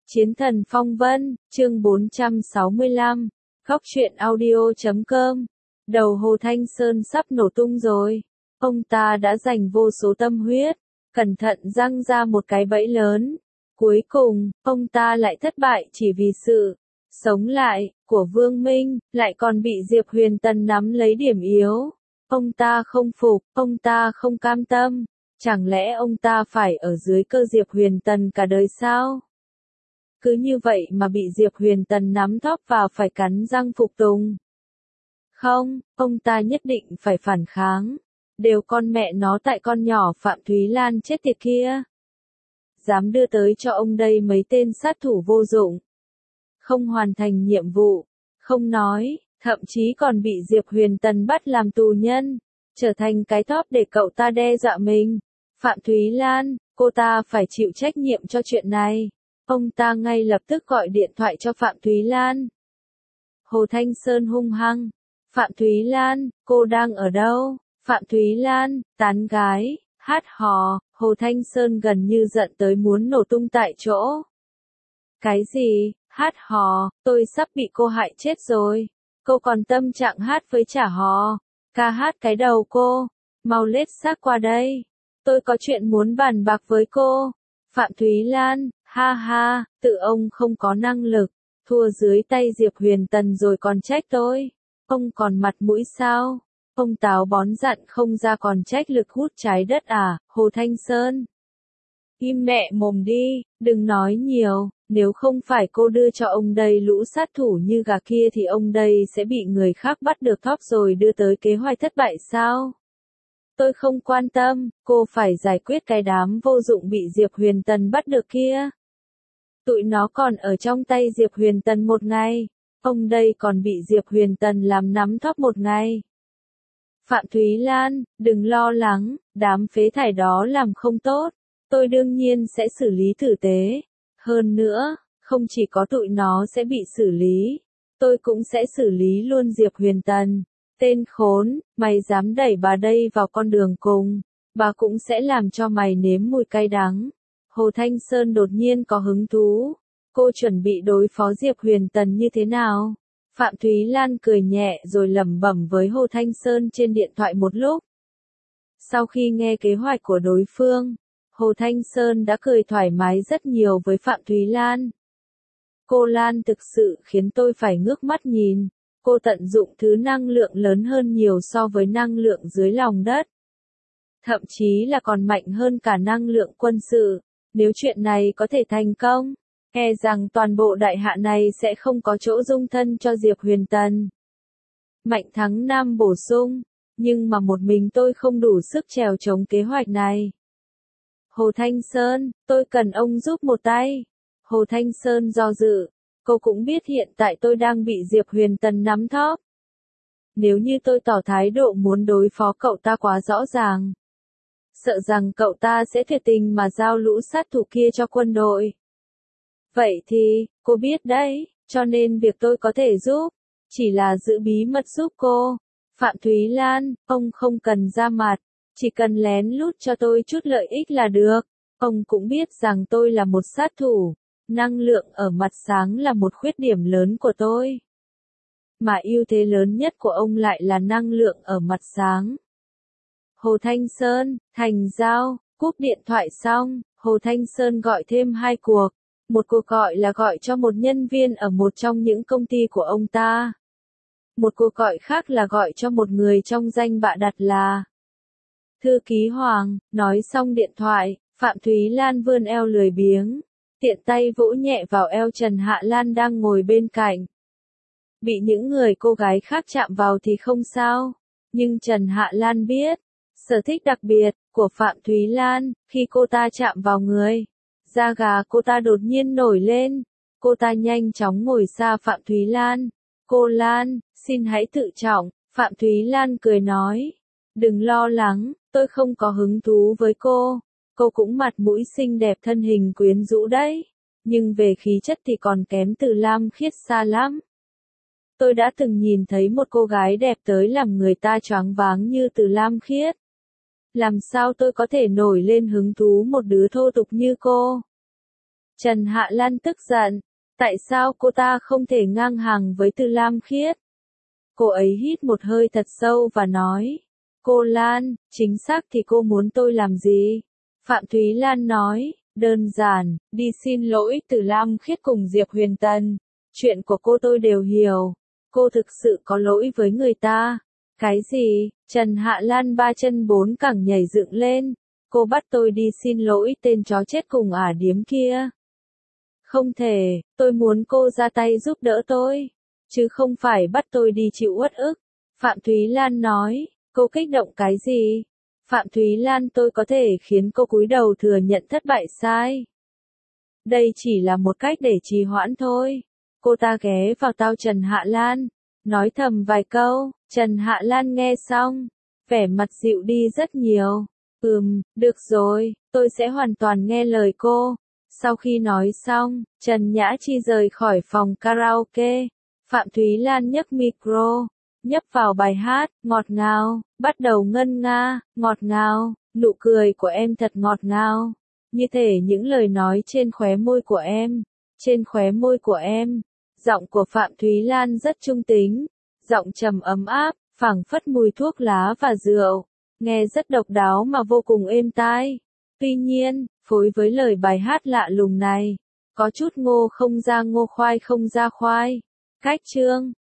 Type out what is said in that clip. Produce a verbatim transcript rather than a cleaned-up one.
Chiến thần phong vân, chương bốn trăm sáu mươi lăm, góc truyện audio chấm com. Đầu Hồ Thanh Sơn sắp nổ tung rồi. Ông ta đã dành vô số tâm huyết, cẩn thận răng ra một cái bẫy lớn. Cuối cùng, ông ta lại thất bại chỉ vì sự sống lại của Vương Minh, lại còn bị Diệp Huyền Tần nắm lấy điểm yếu. Ông ta không phục, ông ta không cam tâm. Chẳng lẽ ông ta phải ở dưới cơ Diệp Huyền Tần cả đời sao? Cứ như vậy mà bị Diệp Huyền Tần nắm thóp vào phải cắn răng phục tùng. Không, ông ta nhất định phải phản kháng. Đều con mẹ nó tại con nhỏ Phạm Thúy Lan chết tiệt kia. Dám đưa tới cho ông đây mấy tên sát thủ vô dụng. Không hoàn thành nhiệm vụ, không nói, thậm chí còn bị Diệp Huyền Tần bắt làm tù nhân, trở thành cái thóp để cậu ta đe dọa mình. Phạm Thúy Lan, cô ta phải chịu trách nhiệm cho chuyện này. Ông ta ngay lập tức gọi điện thoại cho Phạm Thúy Lan. Hồ Thanh Sơn hung hăng. Phạm Thúy Lan, cô đang ở đâu? Phạm Thúy Lan, tán gái, hát hò. Hồ Thanh Sơn gần như giận tới muốn nổ tung tại chỗ. Cái gì? Hát hò, tôi sắp bị cô hại chết rồi. Cô còn tâm trạng hát với chả hò. Ca hát cái đầu cô. Mau lết xác qua đây. Tôi có chuyện muốn bàn bạc với cô. Phạm Thúy Lan, ha ha, tự ông không có năng lực, thua dưới tay Diệp Huyền Tần rồi còn trách tôi. Ông còn mặt mũi sao? Ông táo bón dặn không ra còn trách lực hút trái đất à, Hồ Thanh Sơn? Im mẹ mồm đi, đừng nói nhiều, nếu không phải cô đưa cho ông đây lũ sát thủ như gà kia thì ông đây sẽ bị người khác bắt được thóp rồi đưa tới kế hoạch thất bại sao? Tôi không quan tâm, cô phải giải quyết cái đám vô dụng bị Diệp Huyền Tần bắt được kia. Tụi nó còn ở trong tay Diệp Huyền Tần một ngày, ông đây còn bị Diệp Huyền Tần làm nắm thóp một ngày. Phạm Thúy Lan, đừng lo lắng, đám phế thải đó làm không tốt, tôi đương nhiên sẽ xử lý tử tế. Hơn nữa, không chỉ có tụi nó sẽ bị xử lý, tôi cũng sẽ xử lý luôn Diệp Huyền Tần. Tên khốn, mày dám đẩy bà đây vào con đường cùng, bà cũng sẽ làm cho mày nếm mùi cay đắng. Hồ Thanh Sơn đột nhiên có hứng thú. Cô chuẩn bị đối phó Diệp Huyền Tần như thế nào? Phạm Thúy Lan cười nhẹ rồi lẩm bẩm với Hồ Thanh Sơn trên điện thoại một lúc. Sau khi nghe kế hoạch của đối phương, Hồ Thanh Sơn đã cười thoải mái rất nhiều với Phạm Thúy Lan. Cô Lan thực sự khiến tôi phải ngước mắt nhìn. Cô tận dụng thứ năng lượng lớn hơn nhiều so với năng lượng dưới lòng đất. Thậm chí là còn mạnh hơn cả năng lượng quân sự. Nếu chuyện này có thể thành công, e rằng toàn bộ đại hạ này sẽ không có chỗ dung thân cho Diệp Huyền Tần. Mạnh thắng Nam bổ sung, nhưng mà một mình tôi không đủ sức trèo chống kế hoạch này. Hồ Thanh Sơn, tôi cần ông giúp một tay. Hồ Thanh Sơn do dự. Cô cũng biết hiện tại tôi đang bị Diệp Huyền Tần nắm thóp. Nếu như tôi tỏ thái độ muốn đối phó cậu ta quá rõ ràng, sợ rằng cậu ta sẽ thiệt tình mà giao lũ sát thủ kia cho quân đội. Vậy thì, cô biết đấy, cho nên việc tôi có thể giúp, chỉ là giữ bí mật giúp cô. Phạm Thúy Lan, ông không cần ra mặt, chỉ cần lén lút cho tôi chút lợi ích là được. Ông cũng biết rằng tôi là một sát thủ. Năng lượng ở mặt sáng là một khuyết điểm lớn của tôi. Mà ưu thế lớn nhất của ông lại là năng lượng ở mặt sáng. Hồ Thanh Sơn, thành giao, cúp điện thoại xong, Hồ Thanh Sơn gọi thêm hai cuộc. Một cuộc gọi là gọi cho một nhân viên ở một trong những công ty của ông ta. Một cuộc gọi khác là gọi cho một người trong danh bạ đặt là Thư ký Hoàng. Nói xong điện thoại, Phạm Thúy Lan vươn eo lười biếng. Tiện tay vỗ nhẹ vào eo Trần Hạ Lan đang ngồi bên cạnh. Bị những người cô gái khác chạm vào thì không sao. Nhưng Trần Hạ Lan biết, sở thích đặc biệt của Phạm Thúy Lan, khi cô ta chạm vào người, da gà cô ta đột nhiên nổi lên. Cô ta nhanh chóng ngồi xa Phạm Thúy Lan. Cô Lan, xin hãy tự trọng. Phạm Thúy Lan cười nói. Đừng lo lắng, tôi không có hứng thú với cô. Cô cũng mặt mũi xinh đẹp thân hình quyến rũ đấy, nhưng về khí chất thì còn kém Từ Lam Khiết xa lắm. Tôi đã từng nhìn thấy một cô gái đẹp tới làm người ta choáng váng như Từ Lam Khiết. Làm sao tôi có thể nổi lên hứng thú một đứa thô tục như cô? Trần Hạ Lan tức giận. Tại sao cô ta không thể ngang hàng với Từ Lam Khiết? Cô ấy hít một hơi thật sâu và nói. Cô Lan, chính xác thì cô muốn tôi làm gì? Phạm Thúy Lan nói, đơn giản, đi xin lỗi Từ Lam Khiết cùng Diệp Huyền Tần. Chuyện của cô tôi đều hiểu. Cô thực sự có lỗi với người ta. Cái gì? Trần Hạ Lan ba chân bốn cẳng nhảy dựng lên. Cô bắt tôi đi xin lỗi tên chó chết cùng ả điếm kia. Không thể, tôi muốn cô ra tay giúp đỡ tôi, chứ không phải bắt tôi đi chịu uất ức. Phạm Thúy Lan nói, cô kích động cái gì? Phạm Thúy Lan, tôi có thể khiến cô cúi đầu thừa nhận thất bại sai. Đây chỉ là một cách để trì hoãn thôi. Cô ta ghé vào tai Trần Hạ Lan, nói thầm vài câu. Trần Hạ Lan nghe xong, vẻ mặt dịu đi rất nhiều. Ừm, được rồi, tôi sẽ hoàn toàn nghe lời cô. Sau khi nói xong, Trần Nhã Chi rời khỏi phòng karaoke. Phạm Thúy Lan nhấc micro, nhấp vào bài hát, ngọt ngào, bắt đầu ngân nga, ngọt ngào, nụ cười của em thật ngọt ngào. Như thể những lời nói trên khóe môi của em, trên khóe môi của em. Giọng của Phạm Thúy Lan rất trung tính, giọng trầm ấm áp, phảng phất mùi thuốc lá và rượu, nghe rất độc đáo mà vô cùng êm tai. Tuy nhiên, phối với lời bài hát lạ lùng này, có chút ngô không ra ngô khoai không ra khoai. Cách chương